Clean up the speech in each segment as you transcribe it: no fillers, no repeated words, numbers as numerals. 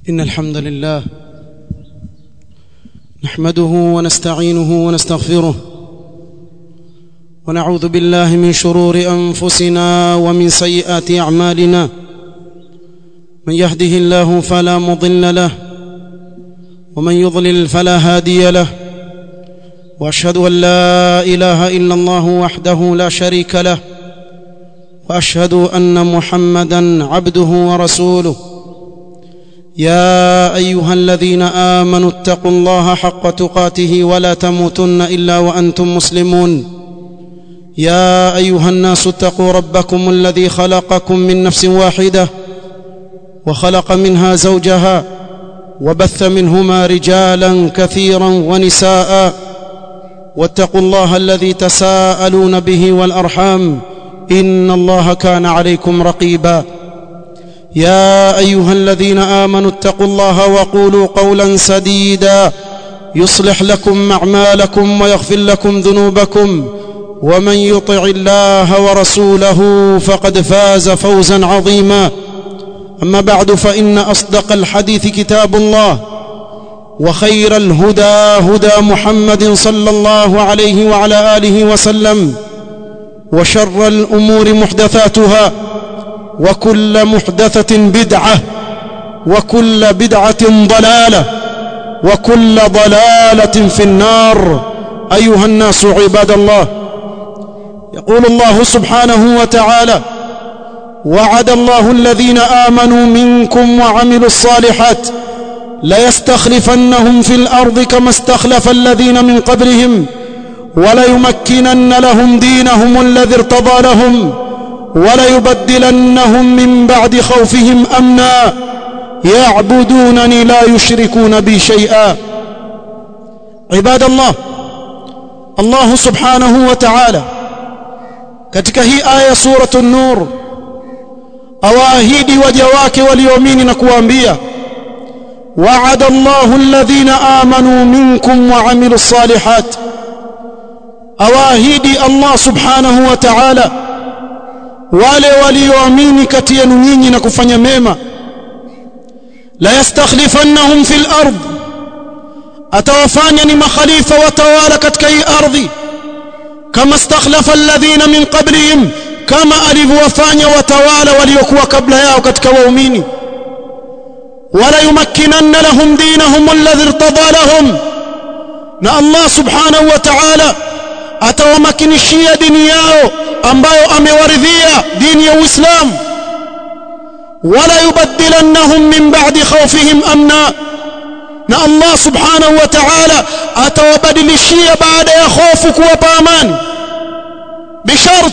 إن الحمد لله نحمده ونستعينه ونستغفره ونعوذ بالله من شرور أنفسنا ومن سيئات أعمالنا من يهده الله فلا مضل له ومن يضلل فلا هادي له وأشهد أن لا إله إلا الله وحده لا شريك له وأشهد أن محمدًا عبده ورسوله يا أيها الذين آمنوا اتقوا الله حق تقاته ولا تموتن إلا وأنتم مسلمون يا أيها الناس اتقوا ربكم الذي خلقكم من نفس واحدة وخلق منها زوجها وبث منهما رجالا كثيرا ونساء واتقوا الله الذي تساءلون به والأرحام إن الله كان عليكم رقيبا يا أيها الذين آمنوا اتقوا الله وقولوا قولا سديدا يصلح لكم أعمالكم ويغفر لكم ذنوبكم ومن يطع الله ورسوله فقد فاز فوزا عظيما أما بعد فإن أصدق الحديث كتاب الله وخير الهدى هدى محمد صلى الله عليه وعلى آله وسلم وشر الأمور محدثاتها وكل محدثة بدعة وكل بدعة ضلالة وكل ضلالة في النار أيها الناس عباد الله يقول الله سبحانه وتعالى وعد الله الذين آمنوا منكم وعملوا الصالحات ليستخلفنهم في الأرض كما استخلف الذين من قبلهم وليمكنن لهم دينهم الذي ارتضى لهم وليبدلنهم من بعد خوفهم أمنا يعبدونني لا يشركون بي شيئا عباد الله الله سبحانه وتعالى katika hii aya suratu an-nur awaahidi waja wake walioamini na kuambia wa'ada Allahu alladhina amanu minkum wa 'amilus salihat awaahidi Allah subhanahu wa ta'ala wale walioamini kati yenu nyinyi na kufanya mema la yastakhlifannahum fil ard atawafanya ni makhalifa watawala katika hii ardhi kama istakhlafa alladhina min qablihim kama alivyowafanya watawala waliokuwa kabla yao katika waumini wala yumakkinanna lahum dinahum alladhi irtada lahum na Allah subhanahu wa ta'ala atawamakinishia dini yao ambayo amewaridhia dini ya Uislamu wala yubaddilannahum min ba'di khawfihim amna na Allah subhanahu wa ta'ala atawabadilishia baada ya hofu kuwapa amani bishart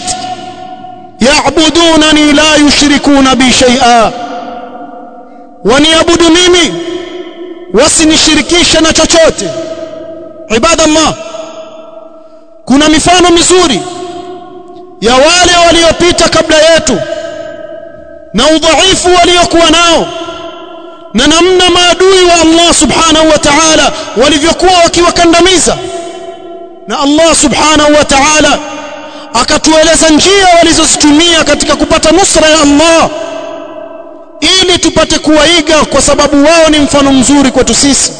ya'budunani la yushrikuna bi shay'a waniabudu mimi wasinishirikishe na chochote ibadallah kuna mifano mizuri ya wale waliopita kabla yetu na udhaifu waliokuwa nao na namna maadui wa Allah subhanahu wa ta'ala walivyokuwa wakiwakandamiza na Allah subhanahu wa ta'ala akatueleza njia walizozitumia katika kupata nusra ya Allah ili tupate kuwaiga kwa sababu wao ni mfano mzuri kwetu sisi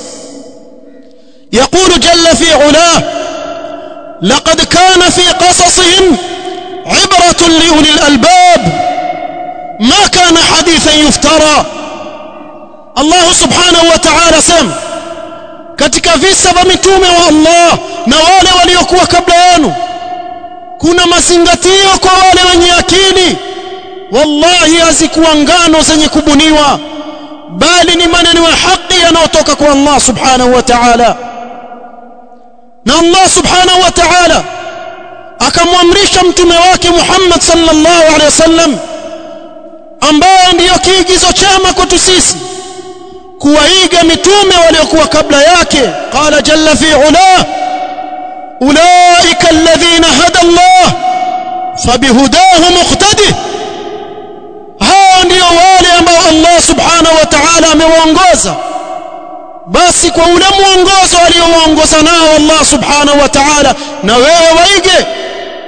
يقول جل في علاه لقد كان في قصصهم عبرة لأولي الألباب ما كان حديثا يفترى الله سبحانه وتعالى سم katika visa vya mitume wa Allah na wale waliokuwa kabla yenu kuna mazingatio kwa wale wenye akili wallahi hazikuwa ngano zenye kubuniwa bali ni maneno ya haki yanayotoka kwa Allah subhanahu wa ta'ala na Allah subhanahu wa ta'ala akamwamrisha mtume wake Muhammad sallallahu alaihi wasallam ambaye ndiyo kiigizo chema kwetu sisi kuwaiga mitume waliokuwa kabla yake qala jalla fi ula ulaika alladhina hada Allah fabihudahu muqtadi hao ndio wale ambao Allah subhanahu wa ta'ala amewaongoza basi kwa ule mwongozo aliowaongoza nao Allah subhanahu wa ta'ala na wewe waige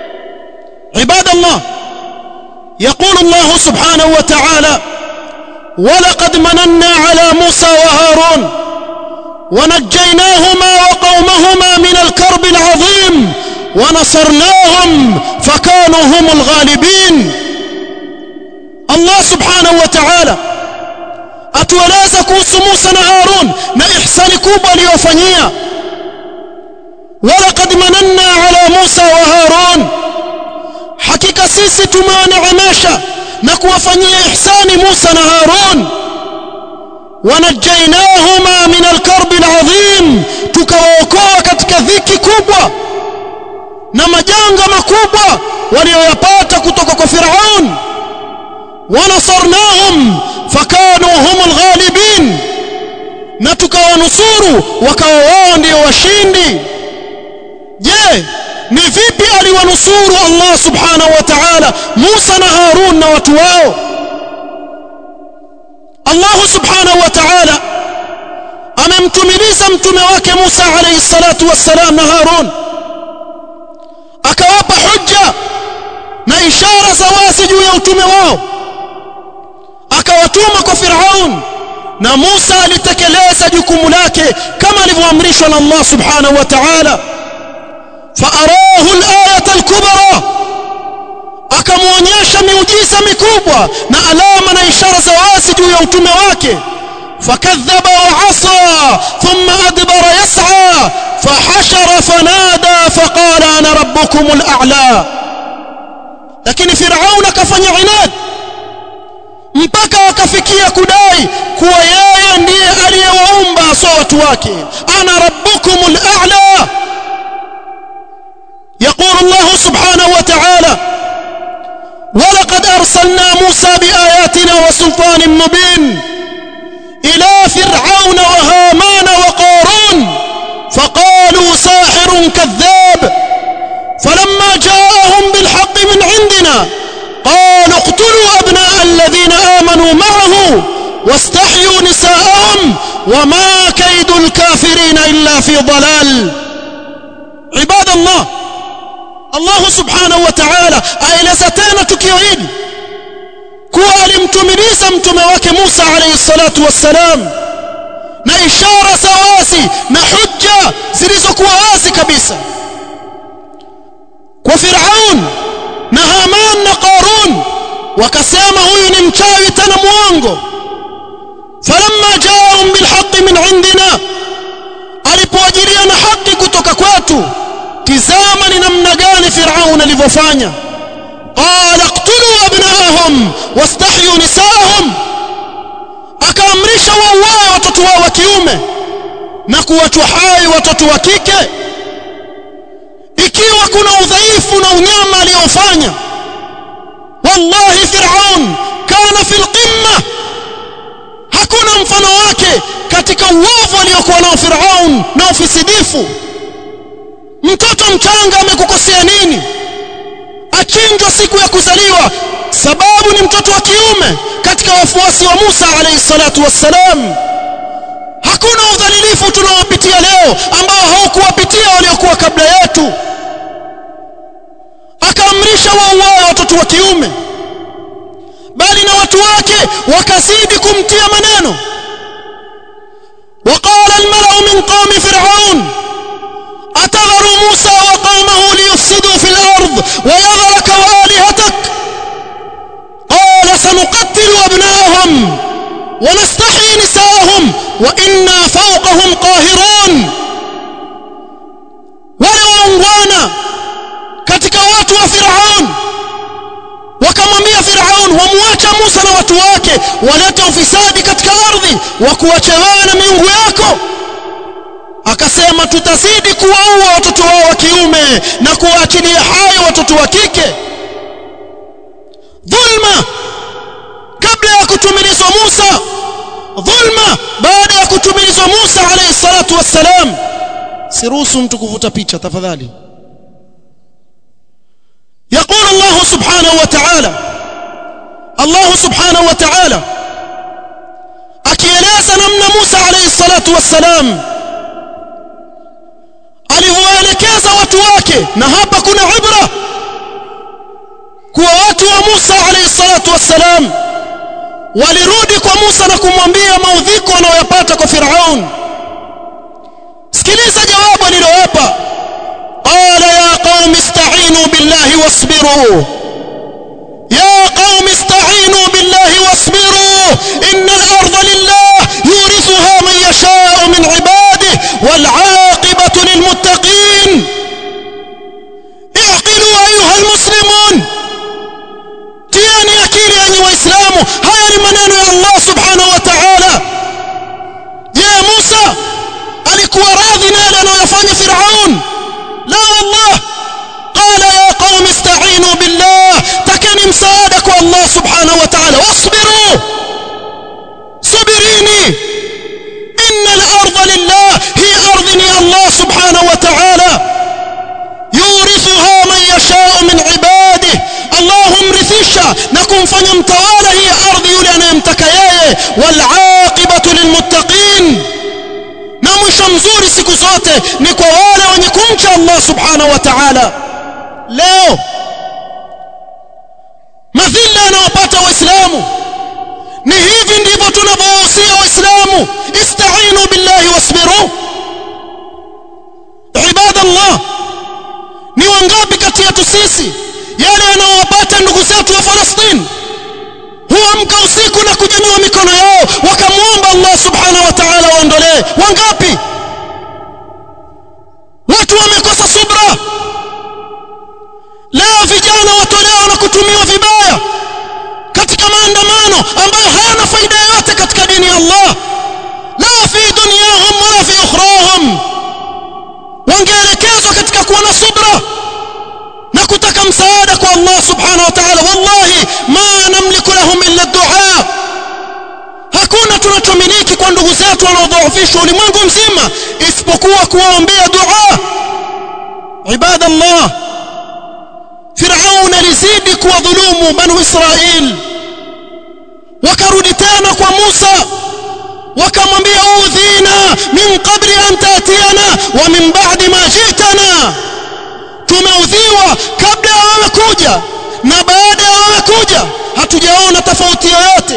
ibadallah يقول الله سبحانه وتعالى ولقد مننا على موسى وهارون ونجيناهما وقومهما من الكرب العظيم ونصرناهم فكانوا هم الغالبين. الله سبحانه وتعالى atueleza kuhusu Musa na Harun na ihsani kubwa aliyofanyia. walaqad mananna ala Musa wa Harun, hakika sisi tumewaneemesha na kuwafanyia ihsani Musa na Harun. wanajainahuma min alkarbi alazim, tukawaokoa katika dhiki kubwa na majanga makubwa walioyapata kutoka kwa Firaun. wanasarnahum fakanu humul ghalibin, na tukawanusuru wakawa wao ndio washindi. Je, ni vipi aliwanusuru Allah subhanahu wa ta'ala Musa na Harun na watu wao? Allah subhanahu wa ta'ala amemtumiliza mtume wake Musa alayhi salatu wassalam na Harun, akawapa hujja na ishara za wazi juu ya utume wao, akawatuma kwa Firaun, na Musa alitekeleza jukumu lake kama alivyoamrishwa na Allah subhanahu wa ta'ala. faarahu al-ayata al-kubra, akamuonyesha miujiza mikubwa na alama na ishara za wazi juu ya utume wake. fakadhaba wa asa thumma adbara yas'a fahashara fanada faqala ana rabbukumul a'la. lakini Firaun akafanya inad mpaka akafikia kudai kuwa yeye ndiye aliyewaumba sawa watu wake. ana rabbukumul a'la. يقول الله سبحانه وتعالى ولقد أرسلنا موسى بآياتنا وسلطان مبين إلى فرعون وهامان وقارون فقالوا ساحر كذاب فلما جاءهم بالحق من عندنا قالوا اقتلوا أبناء الذين آمنوا معه واستحيوا نساءهم وما كيد الكافرين إلا في ضلال. عباد الله, Allah subhanahu wa ta'ala aeleza tena tukio hili kuwa alimtumiliza mtume wake Musa alayhi salatu wassalam na ishara za wazi na hujja zilizokuwa wazi kabisa kwa Firaun na Haman na Qarun. wakasema huyu ni mchawi tena muongo. falamma jaahum bilhaqqi min indina, alipoajiria na haki kutoka kwetu, tizama ni namna gani Firaun alivyofanya. qala iqtulu abnaahum wastahyu nisaahum, akaamrisha wauawe watoto wao wa kiume na kuwachwa hai watoto wa kike. ikiwa kuna udhaifu na unyama aliofanya, wallahi Firaun kana fil qimma, hakuna mfano wake katika uovu aliokuwa nao Firaun na ufisidifu. mtoto mchanga amekukosea nini? achinjwa siku ya kuzaliwa, sababu ni mtoto wa kiume katika wafuasi wa Musa alayhi salatu wassalam. hakuna udhalilifu tunaopitia leo ambao haukuwapitia waliokuwa kabla yetu. akaamrisha wauawe watoto wa kiume, bali na watu wake wakazidi kumtia maneno. وقال الملأ من قوم فرعون أتذر موسى وقومه ليفسدوا في الأرض ويذرك وآلهتك قال سنقتل أبناءهم ونستحيي نساءهم وإنا فوقهم قاهرون. waliwaungwana katika watu wa Firaun wakamwambia Firaun wamwacha Musa na watu wake walete ufisadi katika ardhi wa kuacha wewe na miungu yako. akasema tutazidi kuwaua watoto wao wa kiume na kuwaachilia hai watoto wa kike. dhulma kabla ya kutumilizwa Musa, dhulma baada ya kutumilizwa Musa alayhi salatu wassalam. siruhusu mtu kuvuta picha tafadhali. يقول الله سبحانه وتعالى الله سبحانه وتعالى akieleza namna Musa alayhi salatu wassalam alivyoelekeza watu wake. na hapa kuna ibra kwa watu wa Musa alayhi salatu wassalam walirudi kwa Musa na kumwambia maudhiko wanayopata kwa Firaun. Sikiliza jawabu alilowapa. Qala ya qaumi ista'inu billahi wasbiru, ya qaumi ista'inu billahi wasbiru, innal arda lillah yurithuha man yasha'u min ibadihi wal 'aqibatu lil muttaqin. Iqilu ayuha almuslimun, tiani akili enyi waislamu, haya ni maneno ya Allah subhanahu wa ta'ala. Je, Musa alikuwa radhi na yale anayofanya Firaun? La wallah. Qala ya qaumi ista'inu billah, takeni msaada kwa Allah subhanahu wa ta'ala. Wasbiru, subirini. Innal arda lillah, hi ardhi ni Allah subhanahu wa ta'ala. Yurithuha man yasha'u min ibadihi, Allah humrithisha na kumfanya mtawala hii ardhi yule anayemtaka yeye. Wal 'aqibatu lilmuttaqin, na mwisho mzuri siku zote ni kwa wale wenye kumcha Allah subhanahu wa ta'ala. Leo madhila yanayopata waislamu ni hivi ndivyo tunavyowahusia waislamu. Ista'inu billahi wasbiru. Ibadallah, ni wangapi kati yetu sisi yale yanayowapata ndugu zetu wa Palestina huamka usiku na kunyanyua mikono yao wakamuomba Allah subhanahu wa ta'ala waondolee? Wangapi? Watu wamekosa subra. Leo vijana watolewa na kutumiwa vibaya katika maandamano ambayo hayana faida yoyote katika dini ya Allah, la fi dunyahum wala fi ukhrahum. Wangeelekezwa katika kuwa na subra na kutaka msaada kwa Allah subhanahu wa ta'ala. Wallahi ma namliku lahum illa dua. Hakuna tunachomiliki kwa ndugu zetu wanaodhoofishwa ulimwengu mzima isipokuwa kuwaombea dua. Ibadallah, Firaun alizidi kuwadhulumu Banu Israil. Wakarudi tena kwa Musa wakamwambia udhina min qabli an ta'tiyana wa min ba'di ma ji'tana, tumeudhiwa kabla ya wewe kuja na baada ya wewe kuja, hatujaona tofauti yoyote.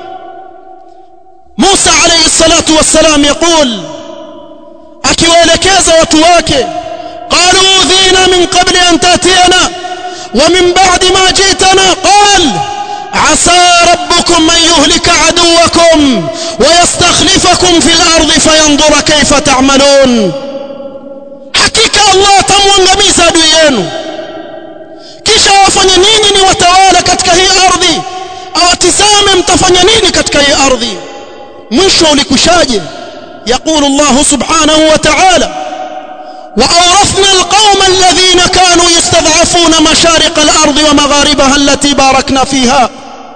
Musa alayhi salatu wassalam yaqul, akiwaelekeza watu wake, qalu udhina min qabli an ta'tiyana wa min ba'di ma ji'tana, qal asa rabbukum an yuhlika aduwakum wa yastakhlifakum fil ardi fayanzura kayfa ta'malun. Hakika Allah atamwangamiza adui yenu kisha wafanye nini ni watawala katika hii ardhi, awatizame mtafanya nini katika hii ardhi. Mwisho ulikushaje? يقول الله سبحانه وتعالى وأورثنا القوم الذين كانوا يستضعفون مشارق الأرض ومغاربها التي باركنا فيها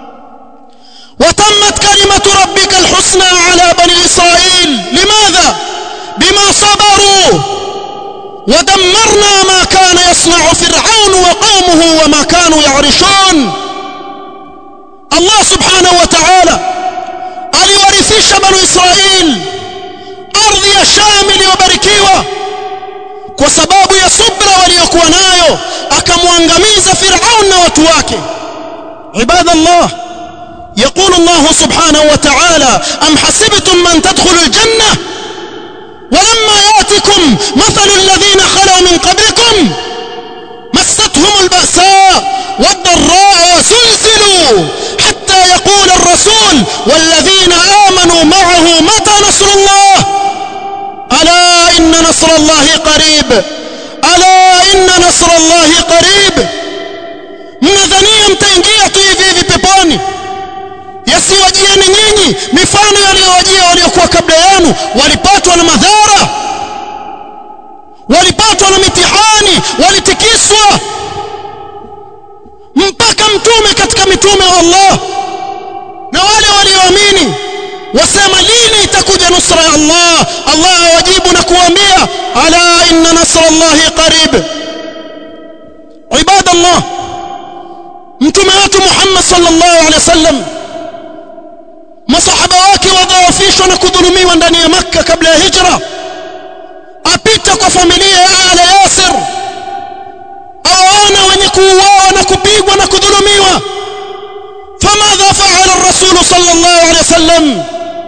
وتمت كلمة ربك الحسنى على بني إسرائيل. لماذا؟ بما صبروا ودمرنا ما كان يصنع فرعون وقومه وما كانوا يعرشون. الله سبحانه وتعالى aliwarithisha Banu Israil ardhi ya Sham iliyobarikiwa kwa sababu ya subra waliokuwa nayo, akamwangamiza Firaun na watu wake. Ibadallah, يقول الله سبحانه وتعالى أم حسبتم من تدخلوا الجنة ولما يأتكم مثل الذين خلوا من قبلكم مستهم البأساء والضراء وزلزلوا حتى يقول الرسول والذين آمنوا معه متى نصر الله ألا إن نصر الله قريب ألا إن نصر الله قريب. mnadhania mtaingia tu hivi hivi peponi, yasiwajieni nyinyi mifano yaliyowajia waliokuwa kabla yenu. Walipatwa na madhara, walipatwa na mitihani, walitikiswa, mpaka mtume katika mitume wa Allah na wale walioamini wasema lini itakuja nusra ya Allah. Allah awajibu na kuambia ala inna nasra Allahi qarib. Ibadallah, mtume wetu Muhammad sallallahu alaihi wasallam, masahaba wake wadhoofishwa na kudhulumiwa ndani ya Makka kabla ya hijra, apita kwa familia ya Ala Yasir, awaona wenye kuuawa na kupigwa na kudhulumiwa. Fama ماذا فعل الرسول صلى الله عليه وسلم؟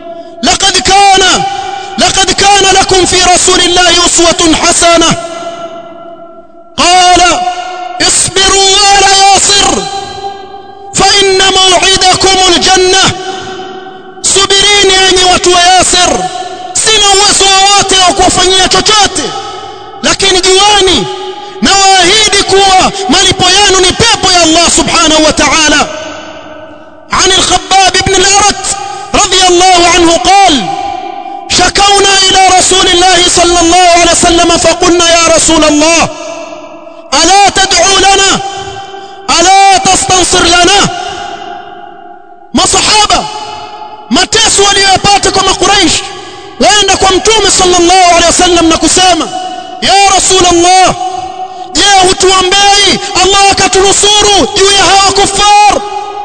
لقد كان لكم في رسول الله أسوة حسنة. قال اصبروا آل ياسر فإن موعدكم الجنة. subirini enyi watu wa Yasir, sina uwezo wowote wa kuwafanyia chochote, lakini juani na waahidi kuwa malipo yenu ni pepo ya Allah subhanahu wa ta'ala. عن الخباب بن الأرت رضي الله عنه قال شكونا إلى رسول الله صلى الله عليه وسلم فقلنا يا رسول الله ألا تدعو لنا ألا تستنصر لنا. مصحابة mateso waliyopata kama Quraysh waenda kwa mtume sallallahu alaihi wasallam na kusema ya Rasulullah, je, hutuombei Allah akatunusuru juu ya hawa kufar?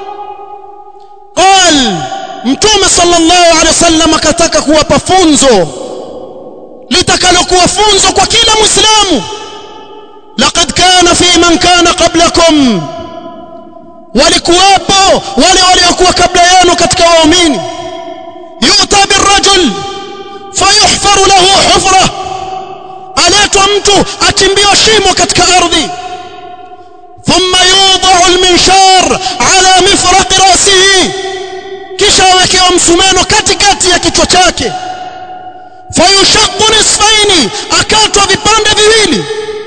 قال mtume sallallahu alaihi wasallam akataka kuwapa funzo litakalokuwa funzo kwa kila muislamu. laqad kana fi man kana qablakum, walikuwapo wale waliokuwa kabla yenu katika waumini, yu'ta birrajul fayuhfaru lahu hufra, aletwa mtu achimbiwa shimo katika ardhi, thumma yudau alminshar ala mifraq rasihi, kisha awekewa msumeno katikati ya kichwa chake, fayushaqqu nisfaini, akatwa vipande viwili,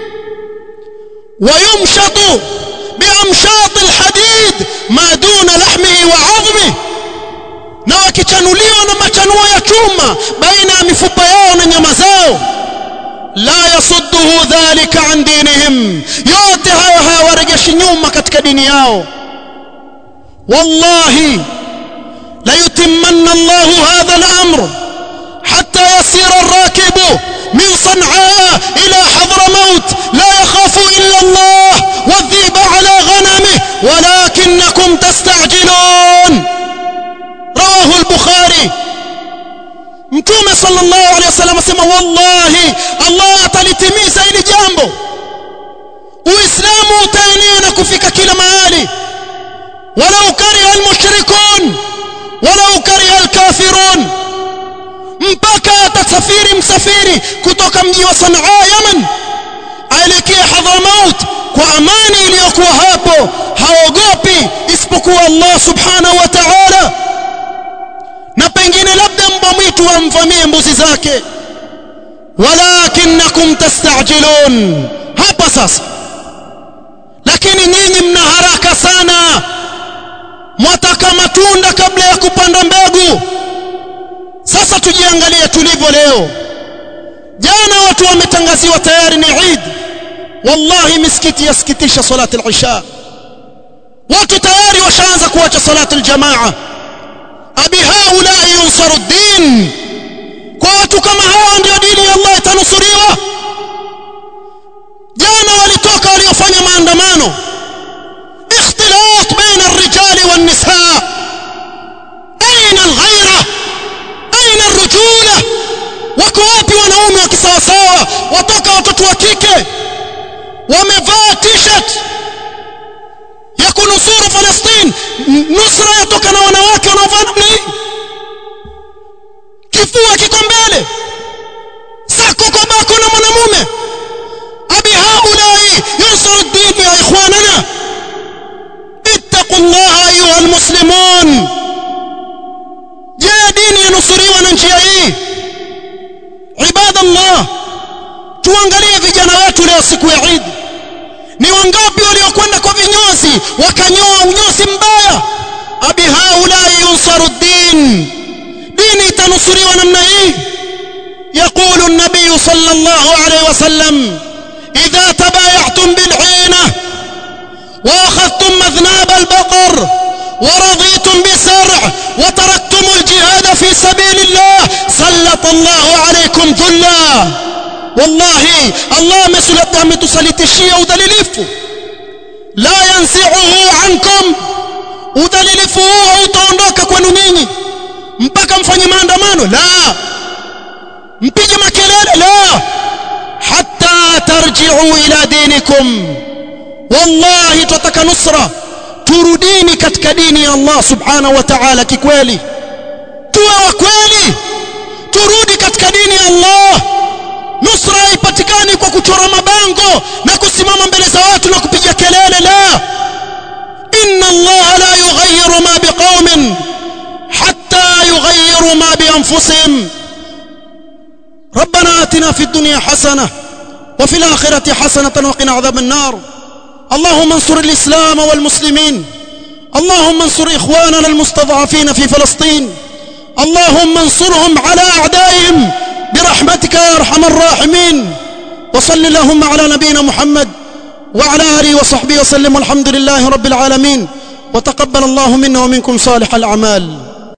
wayumshatu biamshat alhadid ma duna lahmihi wa 'azmihi, na wakichanuliwa na machanuo ya chuma baina ya mifupa yao na nyama zao. la yasudduhu dhalika an dinihim, yote hayo hayawarejeshi nyuma katika dini yao. wallahi la yutimmanna Allahu hadha al-amr hatta yasira ar-rakibu min Sanaa ila Hadramaut la yakhafu illa Allah wadhiba ala ghanamihi walakinnakum tastajilun. rawahu al-Bukhari. mtume sallallahu alayhi wasallam asema wallahi Allah atalitimiza hili jambo, uislamu utaenea na kufika kila mahali, walau kariha al-mushrikun walau kariha al-kafirun, mpaka atasafiri msafiri kutoka mji wa Sanaa Yaman aelekea Hadramaut kwa amani iliyokuwa hapo, haogopi isipokuwa Allah subhanahu wa ta'ala, na pengine labda mbwa mwitu amvamie mbuzi zake. walakinnakum tastajilun, hapa sasa. lakini nyinyi mna haraka sana, mwataka matunda kabla ya kupanda mbegu. sasa tujiangalie tulivyo leo. jana watu wametangaziwa tayari ni Eid, wallahi misikiti yasikitisha salati al-isha, watu tayari washaanza kuacha salati al-jamaa. abi haula yunsaru ad-din, kwa watu kama hawa ndio dini ya Allah itanusuriwa. jana walitoka waliofanya maandamano, ikhtilat baina ar-rijali wan-nisaa, aina al-ghayra aina ar-rujula, wako wapi wanaume wa kisawasawa? watoka watoto wa kike wamevaa t-shirt ya kunusuru Palestina, nusra yatoka na wanawake wanaovaa namna hii, kifua kiko mbele, sako kwa bako na mwanamume. abi haulai yunsuru ad-din ya ikhwanana, ittaqullaha ayuha almuslimun. je, dini yanusuriwa na njia hii? ibadallah, tuangalie vijana wetu leo siku ya Eid, ni wangapi waliokwenda kwa vinyozi wakanyoa unyozi mbaya? abi haulai yunsaru ad-din, dini itanusuriwa namna hii. يقول النبي صلى الله عليه وسلم إذا تبايعتم بالعينة وأخذتم مذناب البقر ورضيتم بسرع وتركتم الجهاد في سبيل الله سلط الله عليكم ذلا. والله الله ametusalitishia udhalilifu, la yansi'uhu ankum, udhalilifu huo utaondoka kwenu ninyi mpaka mfanye maandamano, la mpige makelele, la hatta tarji'u ila dinikum. wallahi tutaka nusra, turudini katika dini ya Allah subhanahu wa ta'ala kikweli, tuwe wa kweli, turudi katika dini ya Allah. Nusra haipatikani kwa kuchora mabango na kusimama mbele za watu na kupiga kelele, la. inna Allah la yughayyiru ma biqaumin hatta yughayyiru ma bi anfusihim. ربنا آتنا في الدنيا حسنة وفي الآخرة حسنة وقنا عذاب النار. اللهم انصر الإسلام والمسلمين، اللهم انصر إخواننا المستضعفين في فلسطين، اللهم انصرهم على أعدائهم برحمتك يا أرحم الراحمين. وصل اللهم على نبينا محمد وعلى آله وصحبه وسلم، والحمد لله رب العالمين، وتقبل الله منا ومنكم صالح الأعمال.